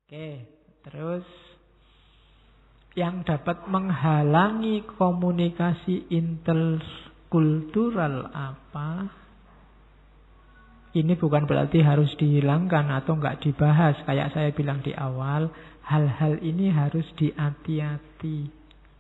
Oke, terus yang dapat menghalangi komunikasi interkultural apa? Ini bukan berarti harus dihilangkan atau enggak dibahas. Kayak saya bilang di awal, hal-hal ini harus dihati-hati.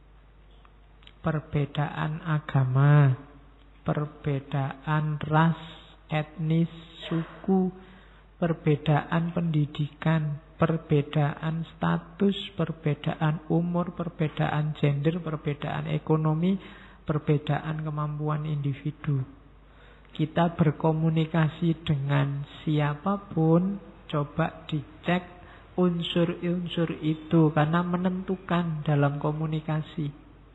Perbedaan agama, perbedaan ras, etnis, suku, perbedaan pendidikan, perbedaan status, perbedaan umur, perbedaan gender, perbedaan ekonomi, perbedaan kemampuan individu. Kita berkomunikasi dengan siapapun, coba dicek unsur-unsur itu karena menentukan dalam komunikasi.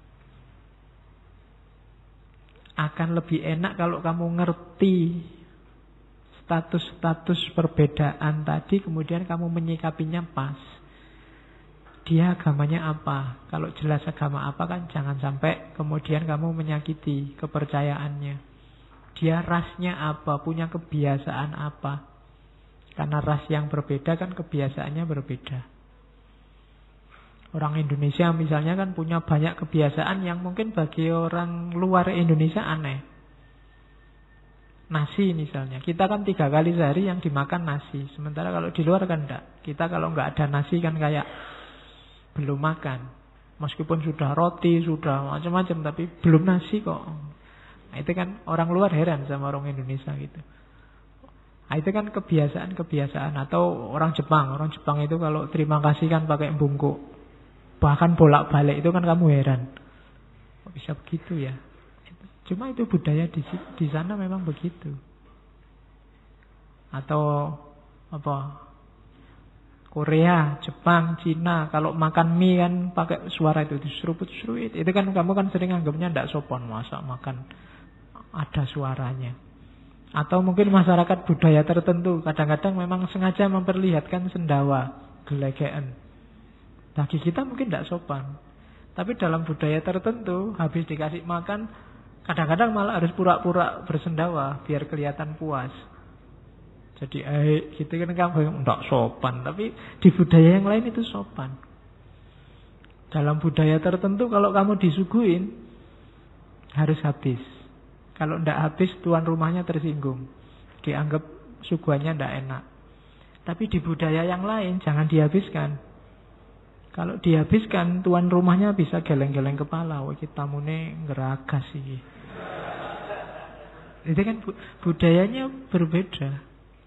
Akan lebih enak kalau kamu ngerti status-status perbedaan tadi, kemudian kamu menyikapinya pas. Dia agamanya apa? Kalau jelas agama apa kan jangan sampai kemudian kamu menyakiti kepercayaannya. Dia rasnya apa? Punya kebiasaan apa? Karena ras yang berbeda kan kebiasaannya berbeda. Orang Indonesia misalnya kan punya banyak kebiasaan yang mungkin bagi orang luar Indonesia aneh. Nasi misalnya, kita kan 3 kali sehari yang dimakan nasi. Sementara kalau di luar kan enggak. Kita kalau enggak ada nasi kan kayak belum makan. Meskipun sudah roti, sudah macam-macam, tapi belum nasi kok. Nah, itu kan orang luar heran sama orang Indonesia gitu. Nah, itu kan kebiasaan-kebiasaan. Atau orang Jepang itu kalau terima kasih kan pakai bungkuk. Bahkan bolak-balik itu kan kamu heran. Kok bisa begitu ya? Cuma itu budaya di sana memang begitu. Atau apa? Korea, Jepang, Cina, kalau makan mie kan pakai suara itu diseruput-seruput. Itu kan kamu kan sering anggapnya tidak sopan, masa makan ada suaranya. Atau mungkin masyarakat budaya tertentu kadang-kadang memang sengaja memperlihatkan sendawa, gelegean. Bagi kita mungkin tidak sopan. Tapi dalam budaya tertentu habis dikasih makan kadang-kadang malah harus pura-pura bersendawa biar kelihatan puas. Jadi gitu kan kamu tidak sopan. Tapi di budaya yang lain itu sopan. Dalam budaya tertentu kalau kamu disuguhin harus habis. Kalau tidak habis tuan rumahnya tersinggung. Dianggap suguhannya tidak enak. Tapi di budaya yang lain jangan dihabiskan. Kalau dihabiskan tuan rumahnya bisa geleng-geleng kepala. Wah kita mune ngeragas sih. Itu kan budayanya berbeda.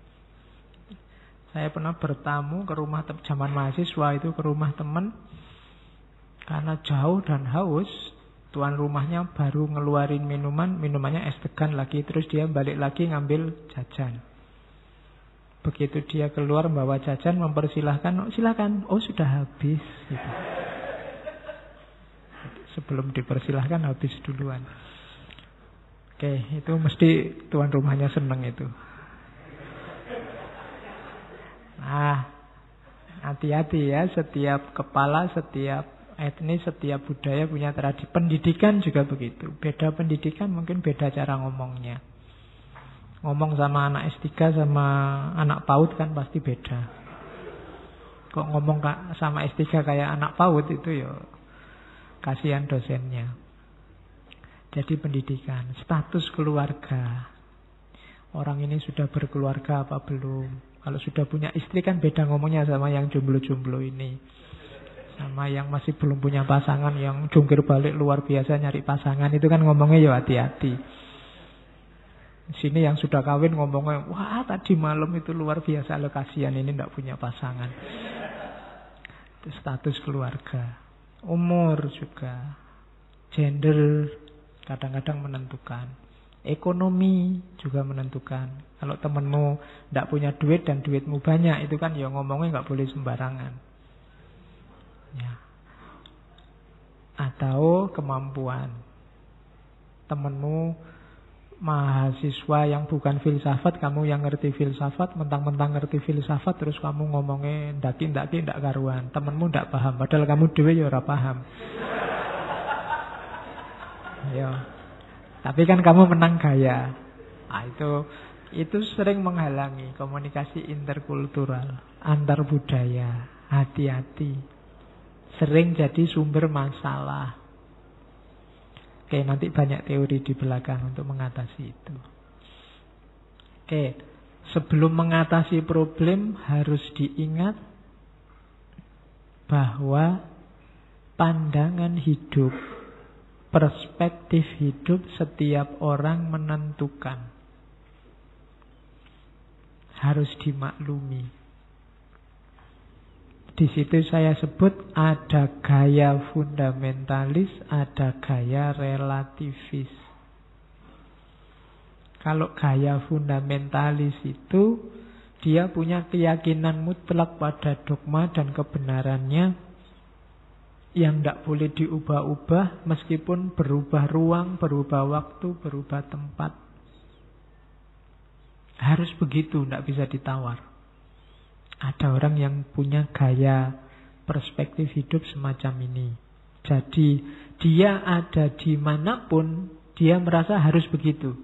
Saya pernah bertamu ke rumah zaman mahasiswa itu ke rumah teman. Karena jauh dan haus, tuan rumahnya baru ngeluarin minumannya es degan lagi. Terus dia balik lagi ngambil jajan. Begitu dia keluar membawa jajan, mempersilahkan, silakan. Oh sudah habis. Gitu. Sebelum dipersilahkan habis duluan. Oke, itu mesti tuan rumahnya seneng itu. Nah, hati-hati ya, setiap kepala, setiap etnis, setiap budaya punya tradisi. Pendidikan juga begitu. Beda pendidikan mungkin beda cara ngomongnya. Ngomong sama anak S3 sama anak PAUD kan pasti beda. Kok ngomong sama S3 kayak anak PAUD itu ya kasihan dosennya. Jadi pendidikan, status keluarga. Orang ini sudah berkeluarga apa belum? Kalau sudah punya istri kan beda ngomongnya sama yang jomblo-jomblo ini. Sama yang masih belum punya pasangan, yang jungkir balik luar biasa nyari pasangan. Itu kan ngomongnya ya hati-hati. Sini yang sudah kawin ngomongnya, wah tadi malam itu luar biasa, lo kasihan ini tidak punya pasangan. Itu status keluarga. Umur juga. Gender kadang-kadang menentukan. Ekonomi juga menentukan. Kalau temenmu tidak punya duit dan duitmu banyak, itu kan ya ngomongnya nggak boleh sembarangan. Ya. Atau kemampuan. Temenmu mahasiswa yang bukan filsafat, kamu yang ngerti filsafat, mentang-mentang ngerti filsafat, terus kamu ngomongnya ndaki-ndaki ndak karuan. Temenmu ndak paham, padahal kamu dhewe ya ora paham. Ya. Tapi kan kamu menang gaya. Nah, itu sering menghalangi komunikasi interkultural, antar budaya. hati-hati. Sering jadi sumber masalah. Oke, nanti banyak teori di belakang untuk mengatasi itu. Oke, sebelum mengatasi problem harus diingat bahwa pandangan hidup, perspektif hidup setiap orang menentukan. Harus dimaklumi. Di situ saya sebut ada gaya fundamentalis, ada gaya relativis. Kalau gaya fundamentalis itu dia punya keyakinan mutlak pada dogma dan kebenarannya yang tidak boleh diubah-ubah meskipun berubah ruang, berubah waktu, berubah tempat. Harus begitu, tidak bisa ditawar. Ada orang yang punya gaya perspektif hidup semacam ini. Jadi dia ada di manapun, dia merasa harus begitu.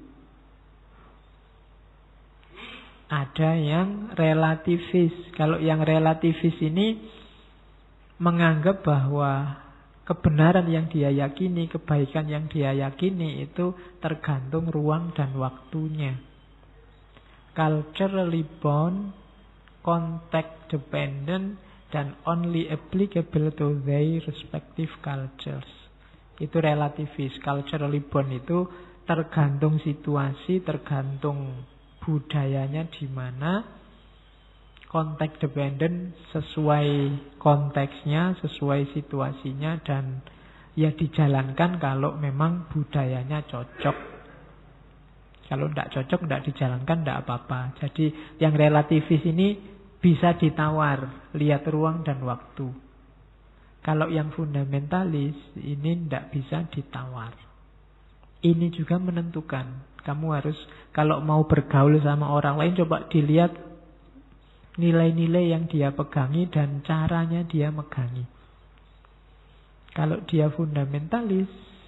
Ada yang relativis. Kalau yang relativis ini menganggap bahwa kebenaran yang dia yakini, kebaikan yang dia yakini itu tergantung ruang dan waktunya. Culturally bound, context dependent, dan only applicable to their respective cultures. Itu relativis. Culturally bound itu tergantung situasi, tergantung budayanya di mana. Context dependent sesuai konteksnya, sesuai situasinya, dan ya dijalankan kalau memang budayanya cocok. Kalau tidak cocok, tidak dijalankan, tidak apa-apa. Jadi yang relativis ini bisa ditawar, lihat ruang dan waktu. Kalau yang fundamentalis ini tidak bisa ditawar. Ini juga menentukan. Kamu harus, kalau mau bergaul sama orang lain, coba dilihat nilai-nilai yang dia pegangi dan caranya dia megangi. Kalau dia fundamentalis,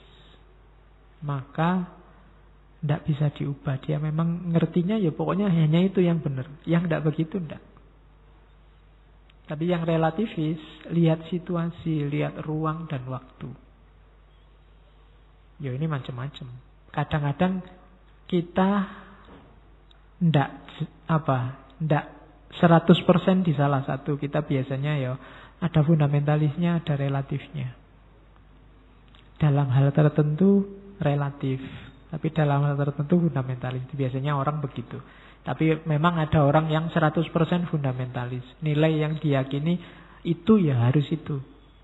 maka tidak bisa diubah. Dia memang ngertinya ya pokoknya hanya itu yang benar. Yang tidak begitu tidak. Tapi yang relativis, lihat situasi, lihat ruang dan waktu. Ya ini macam-macam. Kadang-kadang kita tidak 100% di salah satu. Kita biasanya ya ada fundamentalisnya, ada relatifnya. Dalam hal tertentu relatif, tapi dalam hal tertentu fundamentalis. Biasanya orang begitu. Tapi memang ada orang yang 100% fundamentalis. Nilai yang diyakini itu ya harus itu.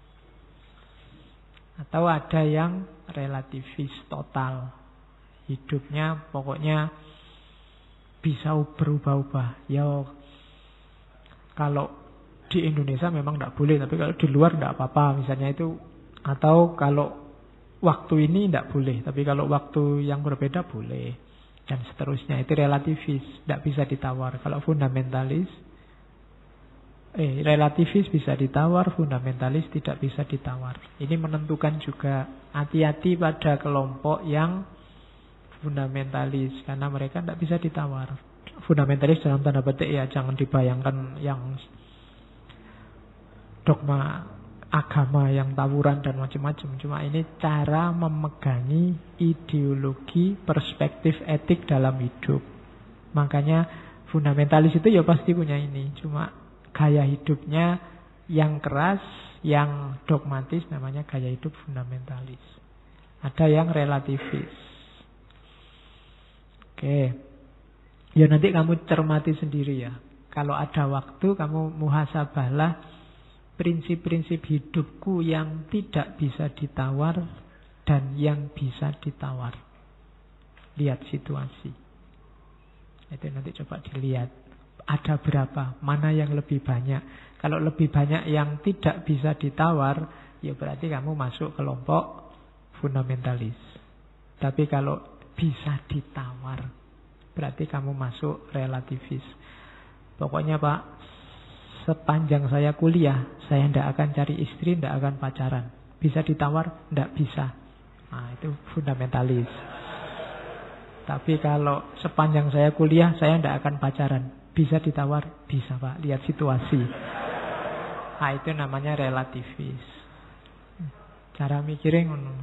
Atau ada yang relativis total. Hidupnya pokoknya bisa berubah-ubah. Ya kalau di Indonesia memang tidak boleh, tapi kalau di luar tidak apa-apa. Misalnya itu. Atau kalau waktu ini tidak boleh, tapi kalau waktu yang berbeda boleh. Dan seterusnya, itu relativis, tidak bisa ditawar. Kalau fundamentalis, relativis bisa ditawar, fundamentalis tidak bisa ditawar. Ini menentukan juga. Hati-hati pada kelompok yang fundamentalis, karena mereka tidak bisa ditawar. Fundamentalis dalam tanda petik ya, jangan dibayangkan yang dogma agama yang tawuran dan macam-macam. Cuma ini cara memegangi ideologi, perspektif etik dalam hidup. Makanya fundamentalis itu ya pasti punya ini. Cuma gaya hidupnya yang keras, yang dogmatis, namanya gaya hidup fundamentalis. Ada yang relativis. Oke. Ya nanti kamu cermati sendiri ya. Kalau ada waktu kamu muhasabahlah prinsip-prinsip hidupku yang tidak bisa ditawar dan yang bisa ditawar. Lihat situasi. Itu nanti coba dilihat. Ada berapa? Mana yang lebih banyak? Kalau lebih banyak yang tidak bisa ditawar, ya berarti kamu masuk kelompok fundamentalis. Tapi kalau bisa ditawar, berarti kamu masuk relativis. Pokoknya Pak, sepanjang saya kuliah, saya tidak akan cari istri, tidak akan pacaran. Bisa ditawar? Tidak bisa. Nah, itu fundamentalis. Tapi kalau sepanjang saya kuliah, saya tidak akan pacaran. Bisa ditawar? Bisa Pak, lihat situasi. Itu namanya relativis. Cara mikirnya ngono.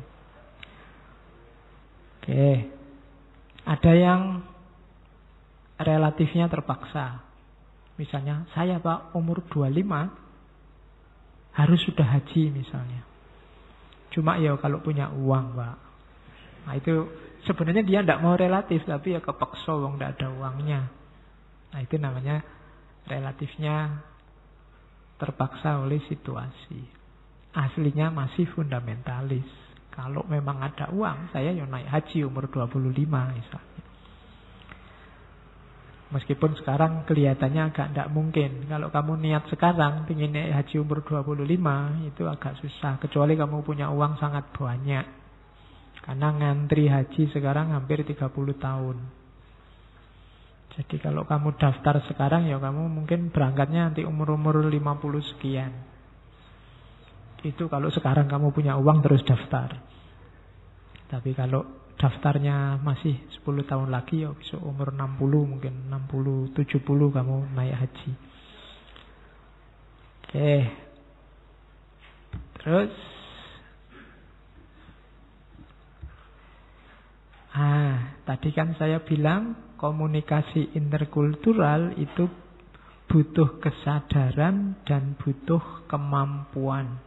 Oke. Ada yang relatifnya terpaksa. Misalnya, saya Pak umur 25 harus sudah haji misalnya. Cuma ya kalau punya uang Pak. Nah itu sebenarnya dia tidak mau relatif, tapi ya kepeksa wong tidak ada uangnya. Nah itu namanya relatifnya terpaksa oleh situasi. Aslinya masih fundamentalis. Kalau memang ada uang, saya ya naik haji umur 25 misalnya. Meskipun sekarang kelihatannya agak tidak mungkin. Kalau kamu niat sekarang ingin naik haji umur 25, itu agak susah. Kecuali kamu punya uang sangat banyak. Karena ngantri haji sekarang hampir 30 tahun. Jadi kalau kamu daftar sekarang, ya kamu mungkin berangkatnya nanti umur-umur 50 sekian. Itu kalau sekarang kamu punya uang terus daftar. Tapi kalau daftarnya masih 10 tahun lagi, ya besok umur 60 mungkin 60, 70 kamu naik haji. Oke. Terus tadi kan saya bilang komunikasi interkultural itu butuh kesadaran dan butuh kemampuan.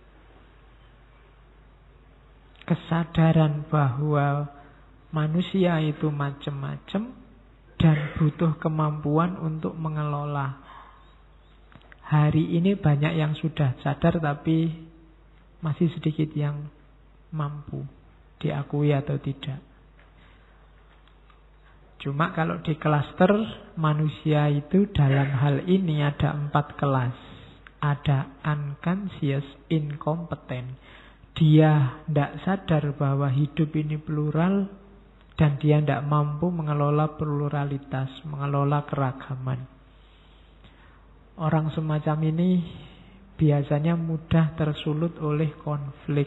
Kesadaran bahwa manusia itu macam-macam dan butuh kemampuan untuk mengelola. Hari ini banyak yang sudah sadar tapi masih sedikit yang mampu, diakui atau tidak. Cuma kalau di klaster manusia itu dalam hal ini ada 4 kelas. Ada unconscious, incompetent. Dia tidak sadar bahwa hidup ini plural dan dia tidak mampu mengelola pluralitas, mengelola keragaman. Orang semacam ini biasanya mudah tersulut oleh konflik.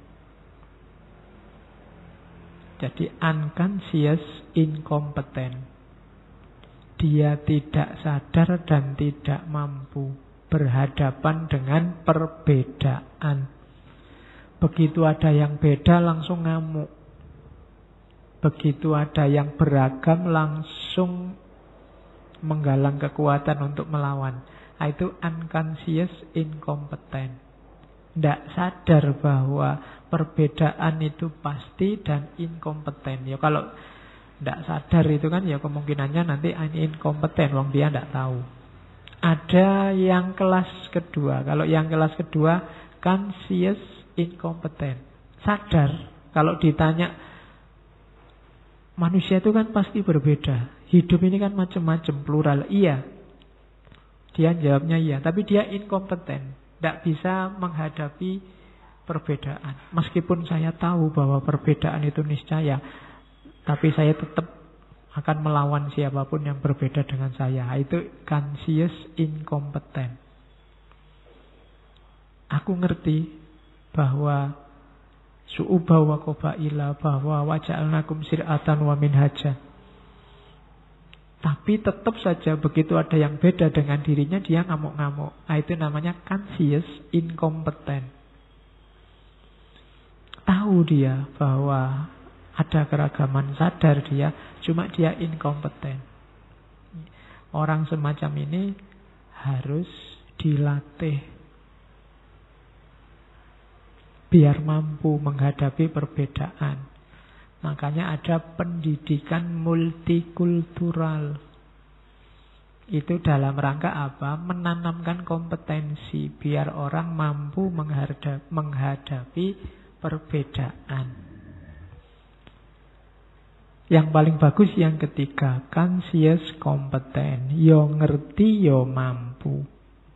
Jadi unconscious, incompetent. Dia tidak sadar dan tidak mampu berhadapan dengan perbedaan. Begitu ada yang beda langsung ngamuk. Begitu ada yang beragam langsung menggalang kekuatan untuk melawan. Itu unconscious, incompetent. Tidak sadar bahwa perbedaan itu pasti dan inkompeten. Ya kalau tidak sadar itu kan ya kemungkinannya nanti inkompeten. Wong dia tidak tahu. Ada yang kelas kedua. Kalau yang kelas kedua conscious, incompetent. Sadar kalau ditanya manusia itu kan pasti berbeda. Hidup ini kan macam-macam, plural. Iya. Dia jawabnya iya, tapi dia inkompeten. Tidak bisa menghadapi perbedaan. Meskipun saya tahu bahwa perbedaan itu niscaya, tapi saya tetap akan melawan siapapun yang berbeda dengan saya. Itu conscious incompetent. Aku ngerti bahwa su'uba wa qabaila, bahwa waja'alnakum sir'atan wa minhaja. Tapi tetap saja begitu ada yang beda dengan dirinya, dia ngamuk-ngamuk. Itu namanya conscious incompetent. Tahu dia bahwa ada keragaman, sadar dia, cuma dia inkompeten. Orang semacam ini harus dilatih biar mampu menghadapi perbedaan. Makanya ada pendidikan multikultural. Itu dalam rangka apa? Menanamkan kompetensi biar orang mampu menghadapi perbedaan. Yang paling bagus yang ketiga, conscious competent. Yo ngerti, yo mampu.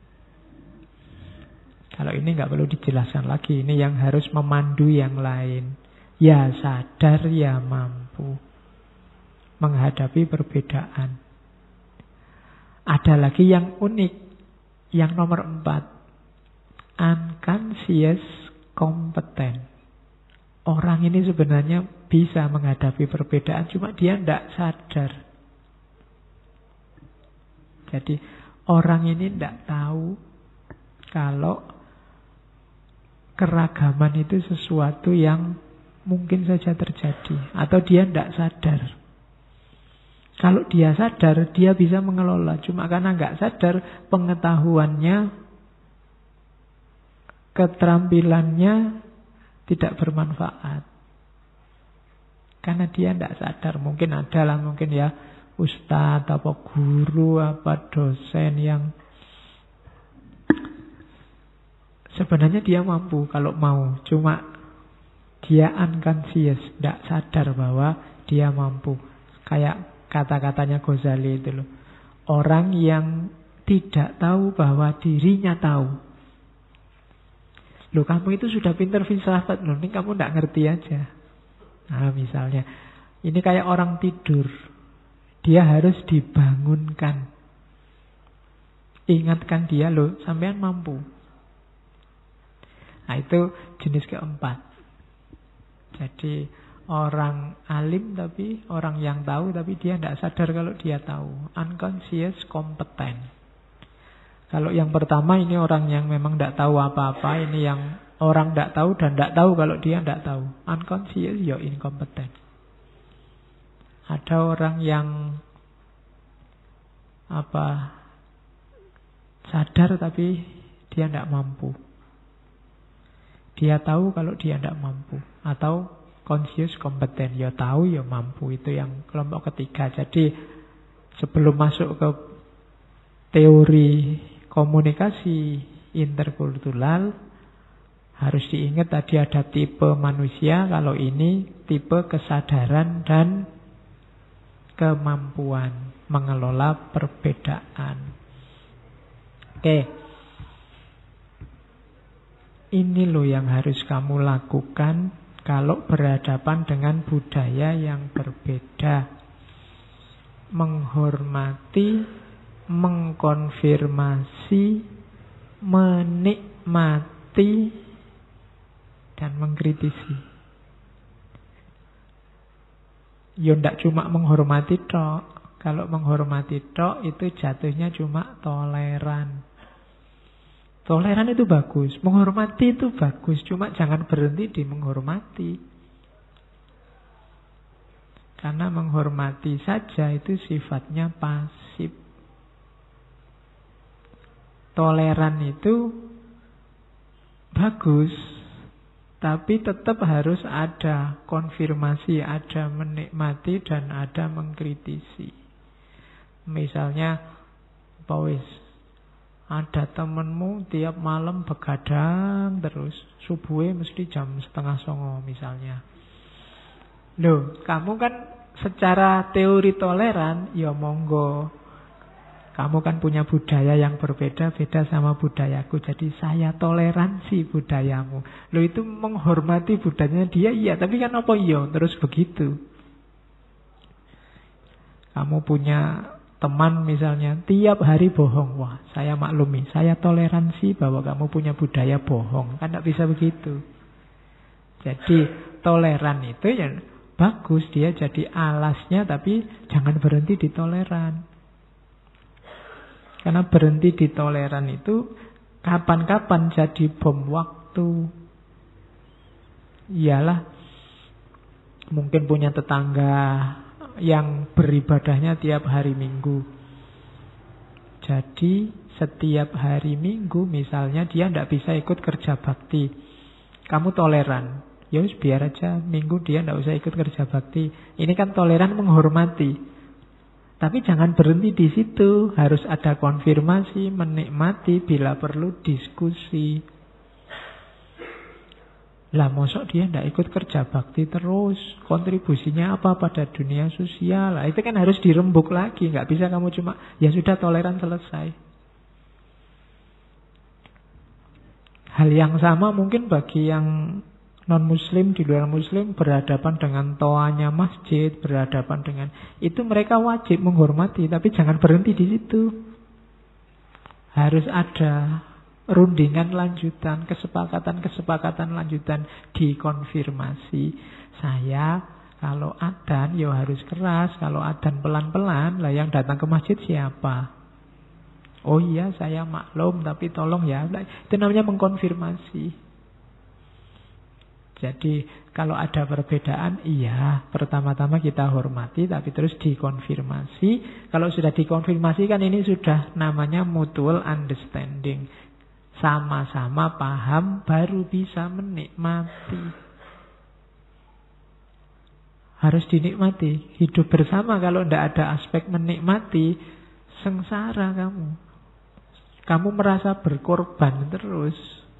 Kalau ini nggak perlu dijelaskan lagi. Ini yang harus memandu yang lain. Ya sadar, ya mampu menghadapi perbedaan. Ada lagi yang unik. Yang nomor 4. Unconscious competent. Orang ini sebenarnya bisa menghadapi perbedaan, cuma dia tidak sadar. Jadi orang ini tidak tahu Kalau keragaman itu sesuatu yang mungkin saja terjadi atau dia tidak sadar. Kalau dia sadar, dia bisa mengelola. Cuma karena nggak sadar, pengetahuannya, keterampilannya tidak bermanfaat. Karena dia tidak sadar. Mungkin adalah, mungkin ya ustadz, apa guru, apa dosen yang sebenarnya dia mampu kalau mau. Cuma dia unconscious, tidak sadar bahwa dia mampu. Kayak kata-katanya Ghazali itu loh. Orang yang tidak tahu bahwa dirinya tahu. Loh, kamu itu sudah pintar filsafat loh, ini kamu tidak ngerti aja. Nah misalnya, ini kayak orang tidur. Dia harus dibangunkan. Ingatkan dia loh, sampean mampu. Nah itu jenis keempat. Jadi orang alim tapi orang yang tahu tapi dia tidak sadar kalau dia tahu. Unconscious competent. Kalau yang pertama ini orang yang memang tidak tahu apa-apa. Ini yang orang tidak tahu dan tidak tahu kalau dia tidak tahu. Unconscious, ya incompetent. Ada orang yang sadar tapi dia tidak mampu. Dia tahu kalau dia tidak mampu. Atau conscious competent, ya tahu ya mampu. Itu yang kelompok ketiga. Jadi sebelum masuk ke teori komunikasi interkultural, harus diingat tadi ada tipe manusia. Kalau ini tipe kesadaran dan kemampuan mengelola perbedaan. Oke. Ini loh yang harus kamu lakukan kalau berhadapan dengan budaya yang berbeda. Menghormati, mengkonfirmasi, menikmati, dan mengkritisi. Ya ndak cuma menghormati tok. Kalau menghormati tok itu jatuhnya cuma toleran. Toleran itu bagus, menghormati itu bagus, cuma jangan berhenti di menghormati. Karena menghormati saja itu sifatnya pasif. Toleran itu bagus, tapi tetap harus ada konfirmasi, ada menikmati dan ada mengkritisi. Misalnya, ada temenmu tiap malam begadang terus, subuhnya mesti jam 8:30 misalnya. Loh, kamu kan secara teori toleran, ya monggo. Kamu kan punya budaya yang berbeda-beda sama budayaku. Jadi saya toleransi budayamu. Loh, itu menghormati budayanya dia, iya. Tapi kan apa iya? Terus begitu. Kamu punya teman misalnya, tiap hari bohong. Wah, saya maklumi. Saya toleransi bahwa kamu punya budaya bohong. Kan tidak bisa begitu. Jadi toleran itu ya bagus. Dia jadi alasnya, tapi jangan berhenti di toleran. Karena berhenti di toleran itu kapan-kapan jadi bom waktu. Iyalah, mungkin punya tetangga yang beribadahnya tiap hari Minggu. Jadi setiap hari Minggu misalnya dia tidak bisa ikut kerja bakti. Kamu toleran. Ya biar aja Minggu dia tidak usah ikut kerja bakti. Ini kan toleran, menghormati. Tapi jangan berhenti di situ. Harus ada konfirmasi, menikmati, bila perlu diskusi. Lah mosok dia tidak ikut kerja bakti terus. Kontribusinya apa pada dunia sosial? Lah, itu kan harus dirembuk lagi. Nggak bisa kamu cuma, ya sudah toleran selesai. Hal yang sama mungkin bagi yang non-muslim, di luar muslim, berhadapan dengan toanya masjid, berhadapan dengan itu, mereka wajib menghormati, tapi jangan berhenti di situ. Harus ada rundingan lanjutan, kesepakatan lanjutan, dikonfirmasi. Saya kalau adzan ya harus keras, kalau adzan pelan-pelan, lah yang datang ke masjid siapa? Oh iya saya maklum, tapi tolong ya. Itu namanya mengkonfirmasi. Jadi kalau ada perbedaan, iya, pertama-tama kita hormati, tapi terus dikonfirmasi. Kalau sudah dikonfirmasi kan ini sudah namanya mutual understanding. Sama-sama paham, baru bisa menikmati. Harus dinikmati. Hidup bersama kalau tidak ada aspek menikmati, sengsara kamu. Kamu merasa berkorban terus.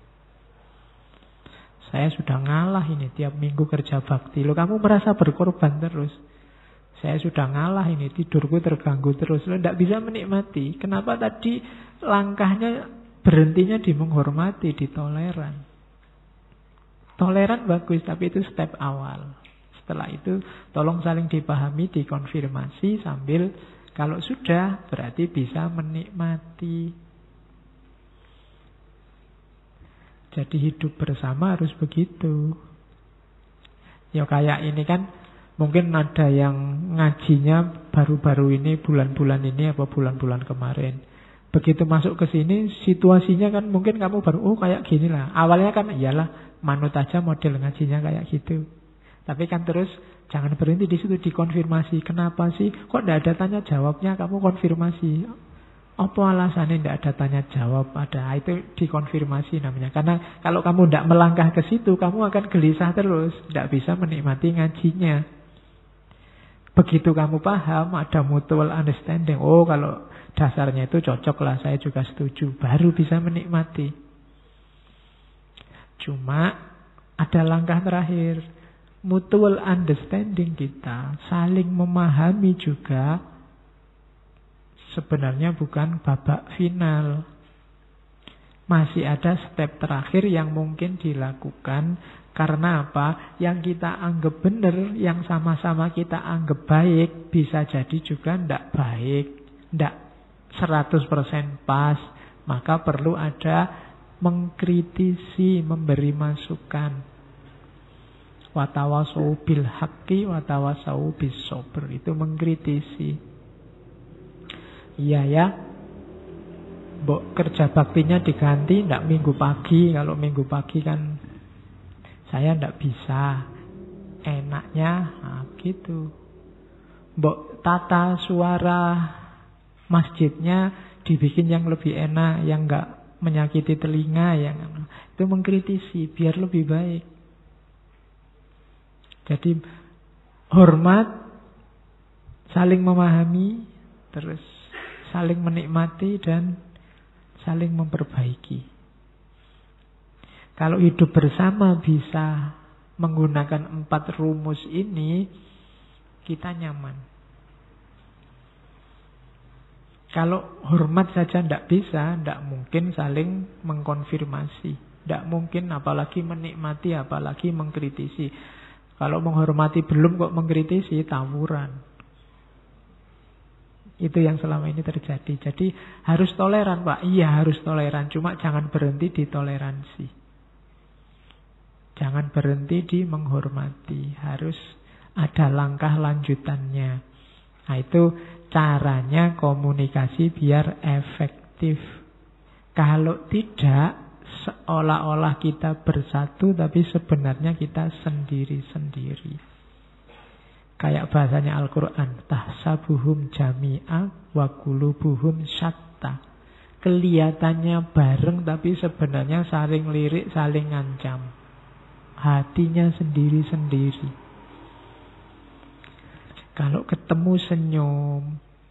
Saya sudah ngalah ini tiap minggu kerja bakti. Loh, kamu merasa berkorban terus. Saya sudah ngalah ini, tidurku terganggu terus. Loh, tidak bisa menikmati. Kenapa tadi langkahnya berhentinya di menghormati, di toleran. Toleran bagus, tapi itu step awal. Setelah itu tolong saling dipahami, dikonfirmasi sambil kalau sudah berarti bisa menikmati. Jadi hidup bersama harus begitu. Ya kayak ini kan mungkin ada yang ngajinya baru-baru ini, bulan-bulan ini apa bulan-bulan kemarin. Begitu masuk ke sini situasinya kan mungkin kamu baru kayak gini lah. Awalnya kan iyalah manut aja model ngajinya kayak gitu. Tapi kan terus jangan berhenti di situ, dikonfirmasi. Kenapa sih? Kok tidak ada tanya jawabnya? Kamu konfirmasi. Apa alasannya tidak ada tanya jawab? Ada, itu dikonfirmasi namanya. Karena kalau kamu tidak melangkah ke situ, kamu akan gelisah terus. Tidak bisa menikmati ngajinya. Begitu kamu paham, ada mutual understanding. Oh, kalau dasarnya itu cocok lah, saya juga setuju. Baru bisa menikmati. Cuma ada langkah terakhir. Mutual understanding kita, saling memahami juga, sebenarnya bukan babak final. Masih ada step terakhir yang mungkin dilakukan. Karena apa? Yang kita anggap benar, yang sama-sama kita anggap baik, bisa jadi juga tidak baik, tidak 100% pas. Maka perlu ada mengkritisi, memberi masukan. Watawasau bil haqqi watawasau bis sabr, itu mengkritisi. Iya ya, mbok kerja baktinya diganti, ndak minggu pagi. Kalau minggu pagi kan saya ndak bisa. Enaknya gitu. Mbok tata suara masjidnya dibikin yang lebih enak, yang nggak menyakiti telinga, yang itu mengkritisi biar lebih baik. Jadi hormat, saling memahami, terus saling menikmati dan saling memperbaiki. Kalau hidup bersama bisa menggunakan 4 rumus ini, kita nyaman. Kalau hormat saja tidak bisa, tidak mungkin saling mengkonfirmasi. Tidak mungkin apalagi menikmati, apalagi mengkritisi. Kalau menghormati belum kok mengkritisi, tawuran. Itu yang selama ini terjadi. Jadi harus toleran, Pak. Iya harus toleran. Cuma jangan berhenti di toleransi. Jangan berhenti di menghormati. Harus ada langkah lanjutannya. Nah itu caranya komunikasi biar efektif. Kalau tidak, seolah-olah kita bersatu tapi sebenarnya kita sendiri-sendiri. Kayak bahasanya Al-Quran, tahsabuhum jami'a wa qulubuhum syatta. Kelihatannya bareng tapi sebenarnya saling lirik, saling ngancam. Hatinya sendiri-sendiri. Kalau ketemu senyum,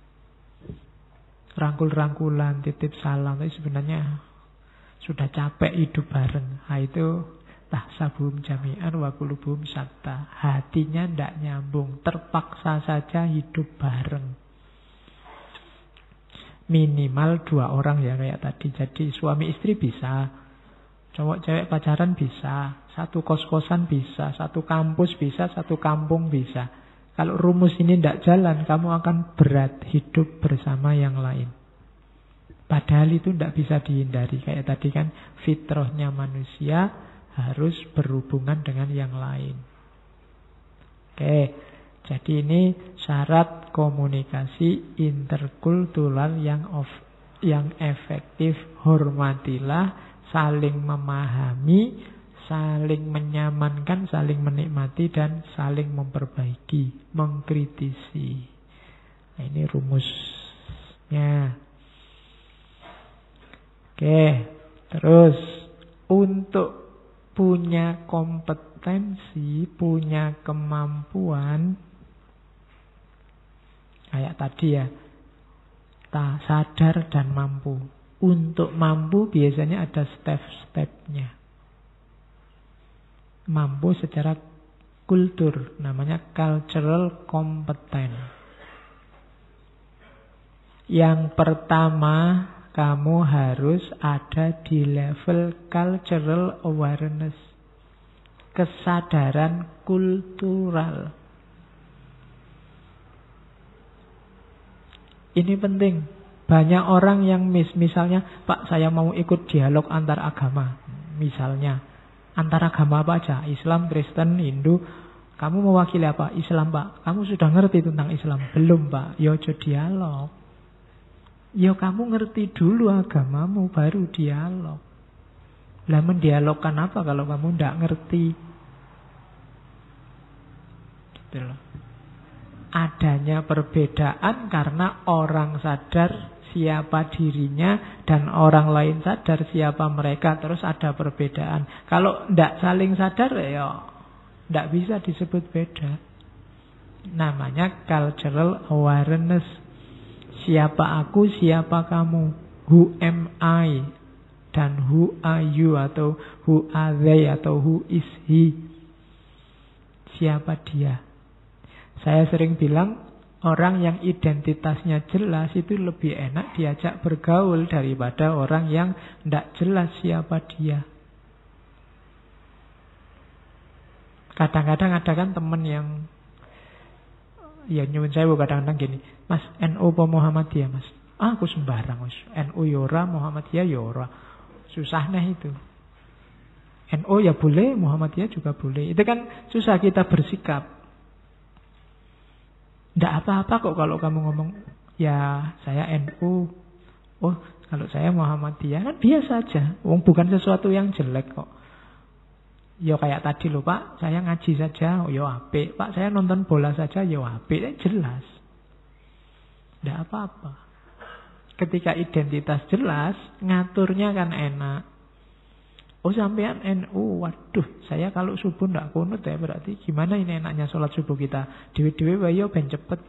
rangkul-rangkulan, titip salam, tapi sebenarnya sudah capek hidup bareng. Nah itu tahsabuhum jami'an wa qulubuhum syatta. Hatinya tidak nyambung, terpaksa saja hidup bareng. Minimal 2 orang ya kayak tadi. Jadi suami istri bisa, cowok cewek pacaran bisa, satu kos-kosan bisa, satu kampus bisa, satu kampung bisa. Kalau rumus ini tidak jalan, kamu akan berat hidup bersama yang lain. Padahal itu tidak bisa dihindari. Kayak tadi kan fitrahnya manusia harus berhubungan dengan yang lain. Oke, jadi ini syarat komunikasi interkultural yang yang efektif, hormatilah, saling memahami, saling menyamankan, saling menikmati, dan saling memperbaiki, mengkritisi. Nah, ini rumusnya. Oke, terus untuk punya kompetensi, punya kemampuan, kayak tadi ya, sadar dan mampu. Untuk mampu biasanya ada step-stepnya. Mampu secara kultur, namanya cultural competence. Yang pertama, kamu harus ada di level cultural awareness, kesadaran kultural. Ini penting. Banyak orang yang misalnya, Pak, saya mau ikut dialog antar agama. Misalnya, antar agama apa aja? Islam, Kristen, Hindu. Kamu mewakili apa? Islam, Pak. Kamu sudah ngerti tentang Islam? Belum, Pak. Ya ojo dialog. Ya kamu ngerti dulu agamamu, baru dialog. Lah mendialogkan apa kalau kamu tidak ngerti? Gitu loh. Adanya perbedaan karena orang sadar siapa dirinya dan orang lain sadar siapa mereka, terus ada perbedaan. Kalau tidak saling sadar ya tidak bisa disebut beda. Namanya cultural awareness. Siapa aku, siapa kamu. Who am I? Dan who are you? Atau who are they? Atau who is he? Siapa dia? Saya sering bilang, orang yang identitasnya jelas itu lebih enak diajak bergaul daripada orang yang tidak jelas siapa dia. Kadang-kadang ada kan teman yang, ya nyuwun saya kadang-kadang gini, Mas, NU apa Muhammadiyah, Mas? Aku sembarang, Mas. NU yora, Muhammadiyah yora. Susah nih itu. NU ya boleh, Muhammadiyah juga boleh. Itu kan susah kita bersikap. Tidak apa-apa kok kalau kamu ngomong, ya saya NU. Oh, kalau saya Muhammadiyah kan biasa aja. Bukan sesuatu yang jelek kok. Ya kayak tadi loh, Pak, saya ngaji saja, oh ya apik. Pak, saya nonton bola saja, ya apik. Jelas. Tidak apa-apa. Ketika identitas jelas, ngaturnya kan enak. Oh sampean NU, waduh, saya kalau subuh tidak kunut ya, berarti gimana ini enaknya sholat subuh kita? Dewi-dewi wayo ben cepet.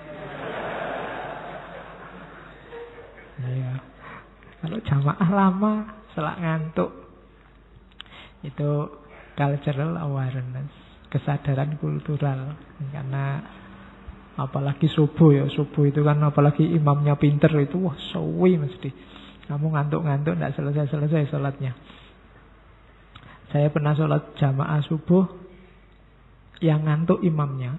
Ya. Kalau jamaah lama, selak ngantuk. Itu cultural awareness, kesadaran kultural. Karena apalagi subuh ya, subuh itu kan apalagi imamnya pinter itu, wah suwi mesti. Kamu ngantuk-ngantuk tidak selesai-selesai sholatnya. Saya pernah sholat jamaah subuh, yang ngantuk imamnya.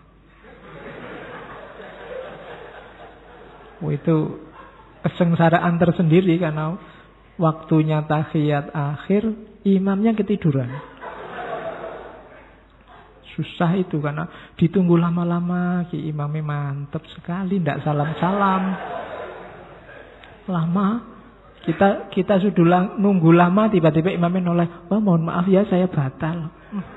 Itu kesengsaraan tersendiri karena waktunya tahiyat akhir, imamnya ketiduran. Susah itu karena ditunggu lama-lama, imamnya mantap sekali, tidak salam-salam. Lama, kita sudah nunggu lama, tiba-tiba imamnya noleh, oh mohon maaf ya saya batal.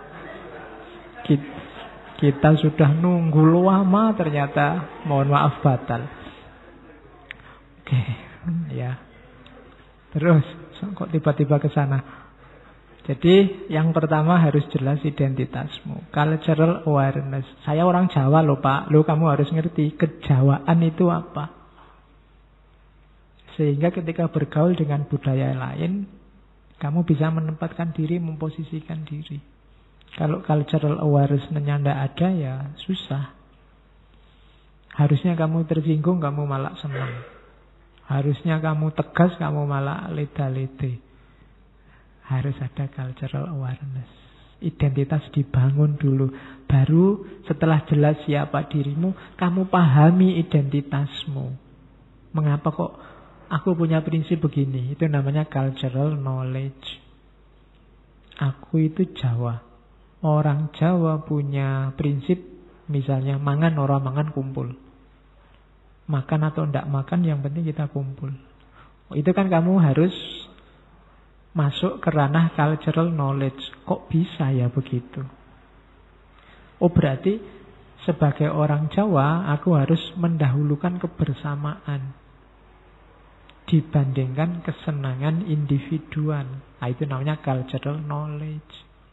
Kita sudah nunggu lama, ternyata mohon maaf batal. Oke, ya. Terus, kok tiba-tiba ke sana? Jadi yang pertama harus jelas identitasmu. Cultural awareness. Saya orang Jawa loh Pak. Loh kamu harus ngerti kejawaan itu apa. Sehingga ketika bergaul dengan budaya lain, kamu bisa menempatkan diri, memposisikan diri. Kalau cultural awareness-nya tidak ada ya susah. Harusnya kamu tersinggung, kamu malah senang. Harusnya kamu tegas, kamu malah leda-lede. Harus ada cultural awareness. Identitas dibangun dulu. Baru setelah jelas siapa dirimu, kamu pahami identitasmu. Mengapa kok aku punya prinsip begini? Itu namanya cultural knowledge. Aku itu Jawa. Orang Jawa punya prinsip, misalnya mangan orang mangan kumpul. Makan atau tidak makan, yang penting kita kumpul. Itu kan kamu harus masuk ke ranah cultural knowledge. Kok bisa ya begitu? Oh berarti sebagai orang Jawa aku harus mendahulukan kebersamaan dibandingkan kesenangan individuan. Nah, itu namanya cultural knowledge.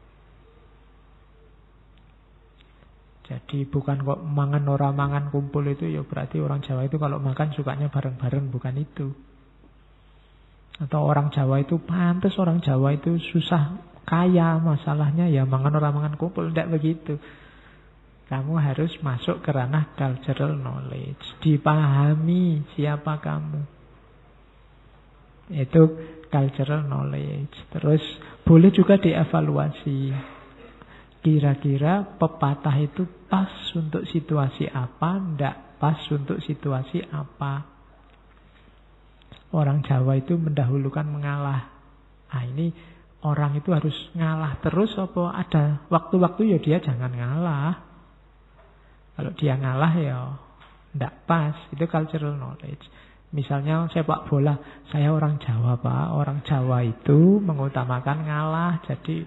Jadi bukan kok mangan orang mangan kumpul itu ya berarti orang Jawa itu kalau makan sukanya bareng-bareng, bukan itu. Atau orang Jawa itu pantas orang Jawa itu susah kaya, masalahnya ya mangan orang mangan kumpul, tidak begitu. Kamu harus masuk ke ranah cultural knowledge, dipahami siapa kamu. Itu cultural knowledge. Terus boleh juga dievaluasi. Kira-kira pepatah itu pas untuk situasi apa, ndak pas untuk situasi apa. Orang Jawa itu mendahulukan mengalah. Nah ini orang itu harus ngalah terus apa ada waktu-waktu ya dia jangan ngalah. Kalau dia ngalah ya ndak pas. Itu cultural knowledge. Misalnya sepak bola, saya orang Jawa Pak. Orang Jawa itu mengutamakan ngalah. Jadi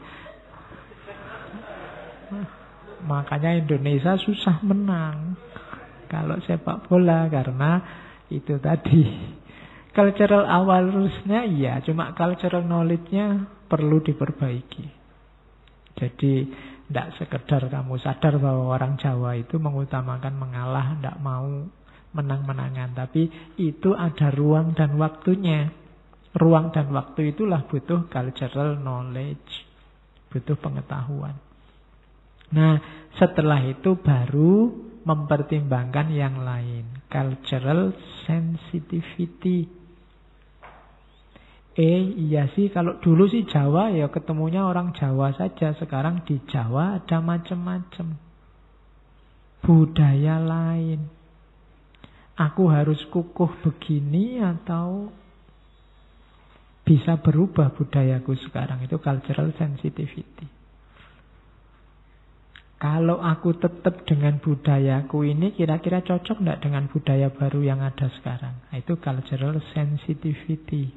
makanya Indonesia susah menang kalau sepak bola karena itu tadi. Cultural awareness-nya iya, cuma cultural knowledge-nya perlu diperbaiki. Jadi tidak sekedar kamu sadar bahwa orang Jawa itu mengutamakan mengalah, tidak mau menang-menangan, tapi itu ada ruang dan waktunya. Ruang dan waktu itulah butuh cultural knowledge, butuh pengetahuan. Nah, setelah itu baru mempertimbangkan yang lain. Cultural sensitivity. Iya sih, kalau dulu sih Jawa ya ketemunya orang Jawa saja. Sekarang di Jawa ada macam-macam budaya lain. Aku harus kukuh begini atau bisa berubah budayaku sekarang. Itu cultural sensitivity. Kalau aku tetap dengan budayaku ini, kira-kira cocok enggak dengan budaya baru yang ada sekarang? Nah, itu cultural sensitivity.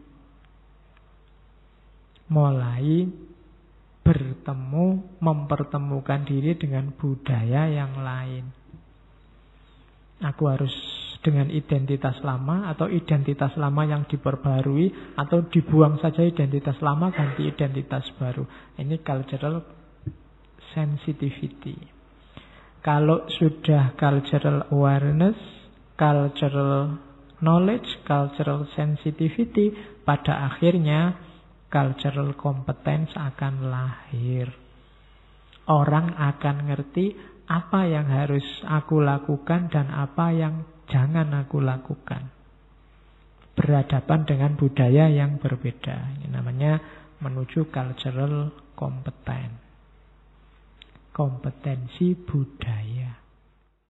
Mulai bertemu, mempertemukan diri dengan budaya yang lain. Aku harus dengan identitas lama atau identitas lama yang diperbarui atau dibuang saja identitas lama ganti identitas baru. Ini cultural sensitivity. Kalau sudah cultural awareness, cultural knowledge, cultural sensitivity, pada akhirnya cultural competence akan lahir. Orang akan ngerti apa yang harus aku lakukan dan apa yang jangan aku lakukan. Berhadapan dengan budaya yang berbeda. Ini namanya menuju cultural competence. Kompetensi budaya.